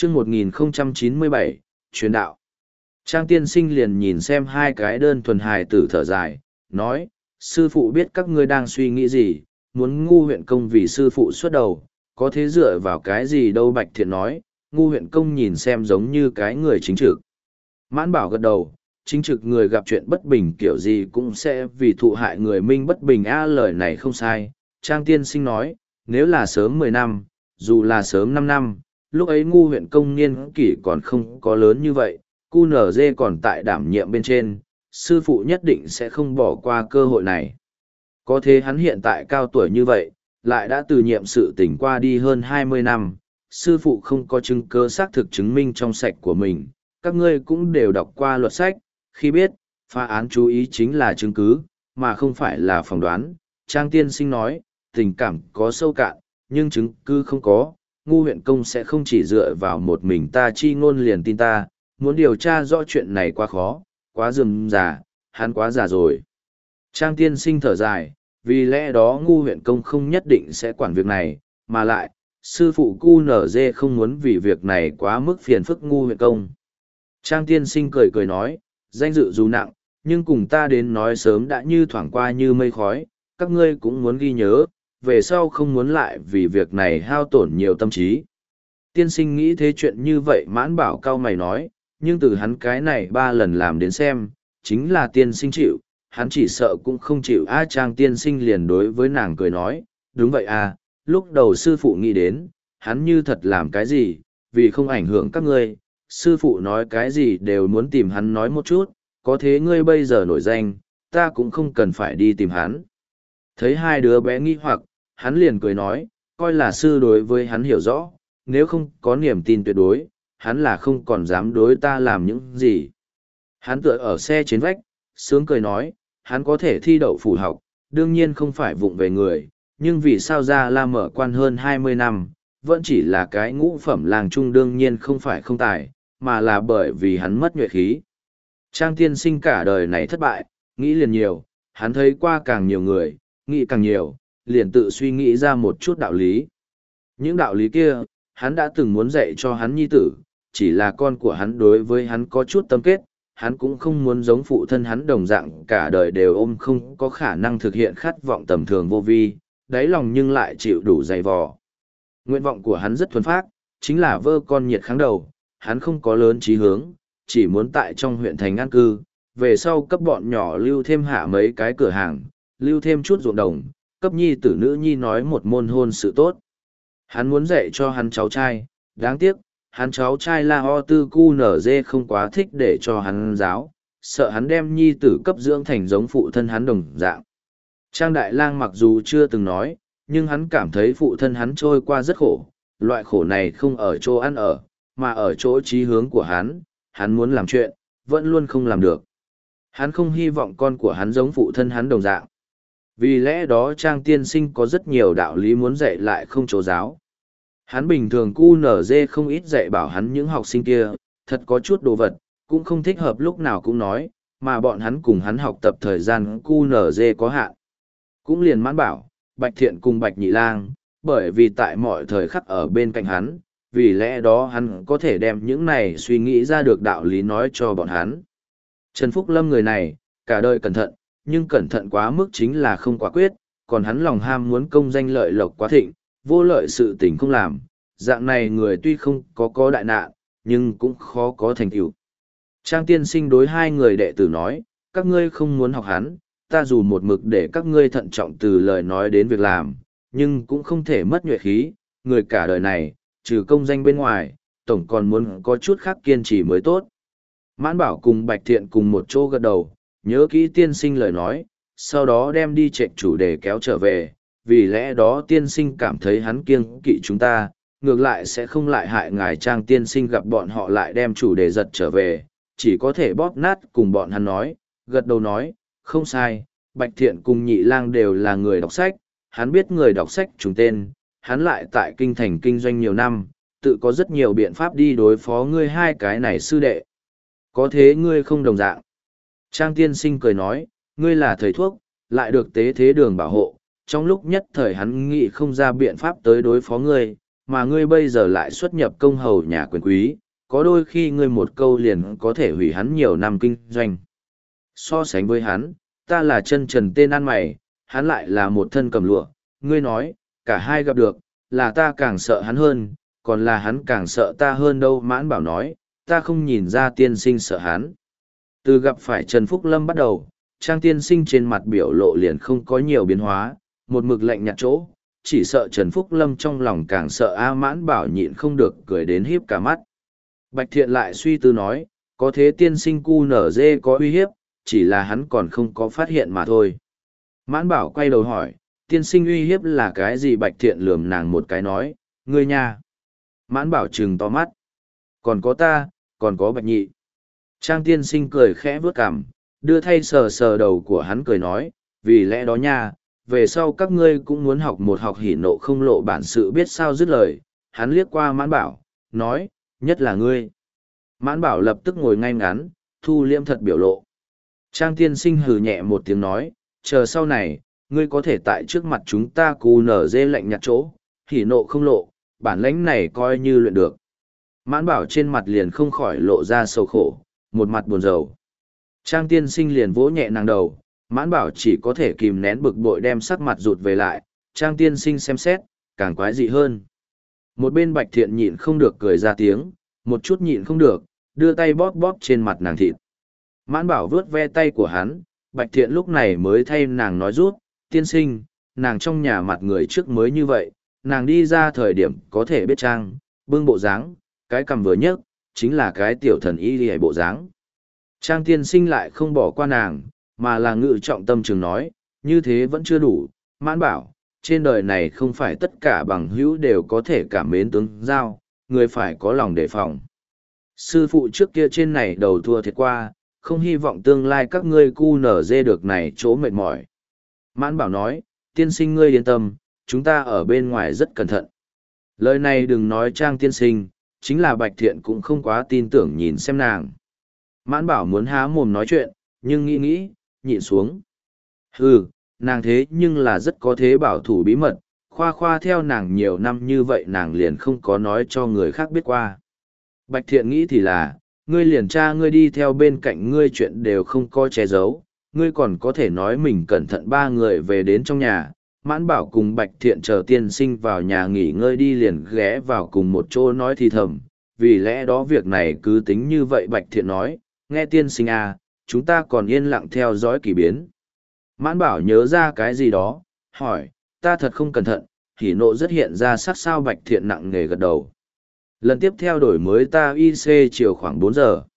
chương 1097, truyền đạo. Trang tiên sinh liền nhìn xem hai cái đơn thuần hài tử thở dài, nói, sư phụ biết các ngươi đang suy nghĩ gì, muốn ngu huyện công vì sư phụ xuất đầu, có thế dựa vào cái gì đâu. Bạch Thiện nói, ngu huyện công nhìn xem giống như cái người chính trực. Mãn Bảo gật đầu, chính trực người gặp chuyện bất bình kiểu gì cũng sẽ vì thụ hại người minh bất bình lời này không sai. Trang tiên sinh nói, nếu là sớm 10 năm, dù là sớm 5 năm, lúc ấy ngu huyện công niên kỷ còn không có lớn như vậy, QNZ còn tại đảm nhiệm bên trên, sư phụ nhất định sẽ không bỏ qua cơ hội này. Có thế hắn hiện tại cao tuổi như vậy, lại đã từ nhiệm sự tỉnh qua đi hơn 20 năm, sư phụ không có chứng cứ xác thực chứng minh trong sạch của mình. Các ngươi cũng đều đọc qua luật sách, khi biết, phá án chú ý chính là chứng cứ, mà không phải là phỏng đoán. Trang tiên sinh nói, tình cảm có sâu cạn, nhưng chứng cứ không có, ngu huyện công sẽ không chỉ dựa vào một mình ta chi ngôn liền tin ta, muốn điều tra rõ chuyện này quá khó, quá rườm rà, hắn quá già rồi. Trang tiên sinh thở dài, vì lẽ đó ngu huyện công không nhất định sẽ quản việc này, mà lại, sư phụ QNZ không muốn vì việc này quá mức phiền phức ngu huyện công. Trang tiên sinh cười cười nói, danh dự dù nặng, nhưng cùng ta đến nói sớm đã như thoảng qua như mây khói, các ngươi cũng muốn ghi nhớ, về sau không muốn lại vì việc này hao tổn nhiều tâm trí. Tiên sinh nghĩ thế chuyện như vậy. Mãn Bảo cao mày nói, nhưng từ hắn cái này 3 lần làm đến xem, chính là tiên sinh chịu, hắn chỉ sợ cũng không chịu. Trang tiên sinh liền đối với nàng cười nói, đúng vậy lúc đầu sư phụ nghĩ đến, hắn như thật làm cái gì, vì không ảnh hưởng các ngươi, sư phụ nói cái gì đều muốn tìm hắn nói một chút, có thế ngươi bây giờ nổi danh, ta cũng không cần phải đi tìm hắn. Thấy hai đứa bé nghi hoặc, hắn liền cười nói, coi là sư đối với hắn hiểu rõ, nếu không có niềm tin tuyệt đối, hắn là không còn dám đối ta làm những gì. Hắn tựa ở xe trên vách, sướng cười nói, hắn có thể thi đậu phủ học, đương nhiên không phải vụng về người, nhưng vì sao ra la mở quan hơn 20 năm, vẫn chỉ là cái ngũ phẩm làng trung, đương nhiên không phải không tài, mà là bởi vì hắn mất nhuệ khí. Trang tiên sinh cả đời này thất bại, nghĩ liền nhiều, hắn thấy qua càng nhiều người, nghĩ càng nhiều, liền tự suy nghĩ ra một chút đạo lý. Những đạo lý kia, hắn đã từng muốn dạy cho hắn nhi tử, chỉ là con của hắn đối với hắn có chút tâm kết, hắn cũng không muốn giống phụ thân hắn đồng dạng cả đời đều ôm không có khả năng thực hiện khát vọng tầm thường vô vi, đáy lòng nhưng lại chịu đủ dày vò. Nguyện vọng của hắn rất thuần phác, chính là vơ con nhiệt kháng đầu, hắn không có lớn chí hướng, chỉ muốn tại trong huyện thành an cư, về sau cấp bọn nhỏ lưu thêm hạ mấy cái cửa hàng, lưu thêm chút ruộng đồng, cấp nhi tử nữ nhi nói một môn hôn sự tốt. Hắn muốn dạy cho hắn cháu trai, đáng tiếc, hắn cháu trai La Ho Tư Cu Nở Dê không quá thích để cho hắn giáo, sợ hắn đem nhi tử cấp dưỡng thành giống phụ thân hắn đồng dạng. Trang Đại Lang mặc dù chưa từng nói, nhưng hắn cảm thấy phụ thân hắn trôi qua rất khổ, loại khổ này không ở chỗ ăn ở, mà ở chỗ chí hướng của hắn muốn làm chuyện, vẫn luôn không làm được. Hắn không hy vọng con của hắn giống phụ thân hắn đồng dạng. Vì lẽ đó Trang tiên sinh có rất nhiều đạo lý muốn dạy lại không chỗ giáo. Hắn bình thường QNZ không ít dạy bảo hắn những học sinh kia, thật có chút đồ vật, cũng không thích hợp lúc nào cũng nói, mà bọn hắn cùng hắn học tập thời gian QNZ có hạn. Cũng liền Mãn Bảo, Bạch Thiện cùng Bạch Nhị Lang, bởi vì tại mọi thời khắc ở bên cạnh hắn, vì lẽ đó hắn có thể đem những này suy nghĩ ra được đạo lý nói cho bọn hắn. Trần Phúc Lâm người này, cả đời cẩn thận, nhưng cẩn thận quá mức chính là không quả quyết, còn hắn lòng ham muốn công danh lợi lộc quá thịnh, vô lợi sự tình không làm, dạng này người tuy không có đại nạn, nhưng cũng khó có thành tựu. Trang tiên sinh đối hai người đệ tử nói, các ngươi không muốn học hắn, ta dù một mực để các ngươi thận trọng từ lời nói đến việc làm, nhưng cũng không thể mất nhuệ khí, người cả đời này, trừ công danh bên ngoài, tổng còn muốn có chút khác kiên trì mới tốt. Mãn Bảo cùng Bạch Thiện cùng một chỗ gật đầu, nhớ kỹ tiên sinh lời nói, sau đó đem đi chệch chủ đề kéo trở về, vì lẽ đó tiên sinh cảm thấy hắn kiêng kỵ chúng ta, ngược lại sẽ không lại hại ngài. Trang tiên sinh gặp bọn họ lại đem chủ đề giật trở về, chỉ có thể bóp nát cùng bọn hắn nói, gật đầu nói, không sai, Bạch Thiện cùng Nhị Lang đều là người đọc sách, hắn biết người đọc sách trùng tên, hắn lại tại kinh thành kinh doanh nhiều năm, tự có rất nhiều biện pháp đi đối phó ngươi hai cái này sư đệ. Có thế ngươi không đồng dạng. Trang tiên sinh cười nói, ngươi là thầy thuốc, lại được tế thế đường bảo hộ, trong lúc nhất thời hắn nghĩ không ra biện pháp tới đối phó ngươi, mà ngươi bây giờ lại xuất nhập công hầu nhà quyền quý, có đôi khi ngươi một câu liền có thể hủy hắn nhiều năm kinh doanh. So sánh với hắn, ta là chân trần tên ăn mày, hắn lại là một thân cầm lụa, ngươi nói, cả hai gặp được, là ta càng sợ hắn hơn, còn là hắn càng sợ ta hơn đâu. Mãn Bảo nói, ta không nhìn ra tiên sinh sợ hắn. Từ gặp phải Trần Phúc Lâm bắt đầu, Trang tiên sinh trên mặt biểu lộ liền không có nhiều biến hóa, một mực lạnh nhạt chỗ, chỉ sợ Trần Phúc Lâm trong lòng càng sợ. Mãn Bảo nhịn không được cười đến híp cả mắt. Bạch Thiện lại suy tư nói, có thế tiên sinh cu nở dê có uy hiếp, chỉ là hắn còn không có phát hiện mà thôi. Mãn Bảo quay đầu hỏi, tiên sinh uy hiếp là cái gì? Bạch Thiện lườm nàng một cái nói, ngươi nha. Mãn Bảo trừng to mắt. Còn có ta, còn có Bạch Nhị. Trang tiên sinh cười khẽ vướt cằm, đưa thay sờ sờ đầu của hắn cười nói, vì lẽ đó nha, về sau các ngươi cũng muốn học một học hỉ nộ không lộ bản sự biết sao dứt lời. Hắn liếc qua Mãn Bảo, nói, nhất là ngươi. Mãn Bảo lập tức ngồi ngay ngắn, thu liêm thật biểu lộ. Trang tiên sinh hừ nhẹ một tiếng nói, chờ sau này, ngươi có thể tại trước mặt chúng ta cù nở dê lạnh nhạt chỗ, hỉ nộ không lộ, bản lãnh này coi như luyện được. Mãn Bảo trên mặt liền không khỏi lộ ra sầu khổ, một mặt buồn rầu. Trang tiên sinh liền vỗ nhẹ nàng đầu, Mãn Bảo chỉ có thể kìm nén bực bội đem sắc mặt rụt về lại. Trang tiên sinh xem xét, càng quái dị hơn. Một bên Bạch Thiện nhịn không được cười ra tiếng, một chút nhịn không được, đưa tay bóp bóp trên mặt nàng thịt. Mãn Bảo vướt ve tay của hắn, Bạch Thiện lúc này mới thay nàng nói rút, tiên sinh, nàng trong nhà mặt người trước mới như vậy, nàng đi ra thời điểm có thể biết trang, bưng bộ dáng, cái cầm vừa nhấc, chính là cái tiểu thần y lìa bộ dáng. Trang tiên sinh lại không bỏ qua nàng, mà là ngự trọng tâm trường nói, như thế vẫn chưa đủ. Mãn Bảo, trên đời này không phải tất cả bằng hữu đều có thể cảm mến tướng giao, người phải có lòng đề phòng. Sư phụ trước kia trên này đầu thua thiệt qua, không hy vọng tương lai các ngươi cu nở dê được này chỗ mệt mỏi. Mãn Bảo nói, tiên sinh ngươi yên tâm, chúng ta ở bên ngoài rất cẩn thận. Lời này đừng nói Trang tiên sinh, chính là Bạch Thiện cũng không quá tin tưởng nhìn xem nàng. Mãn Bảo muốn há mồm nói chuyện, nhưng nghĩ, nhịn xuống. Hừ, nàng thế nhưng là rất có thế bảo thủ bí mật, khoa theo nàng nhiều năm như vậy nàng liền không có nói cho người khác biết qua. Bạch Thiện nghĩ thì là, ngươi liền cha ngươi đi theo bên cạnh ngươi chuyện đều không có che giấu, ngươi còn có thể nói mình cẩn thận ba người về đến trong nhà. Mãn Bảo cùng Bạch Thiện chờ tiên sinh vào nhà nghỉ ngơi đi liền ghé vào cùng một chỗ nói thì thầm, vì lẽ đó việc này cứ tính như vậy. Bạch Thiện nói, nghe tiên sinh à, chúng ta còn yên lặng theo dõi kỳ biến. Mãn Bảo nhớ ra cái gì đó, hỏi, ta thật không cẩn thận, hỉ nộ rất hiện ra sắc sao. Bạch Thiện nặng nề gật đầu. Lần tiếp theo đổi mới ta IC chiều khoảng 4 giờ.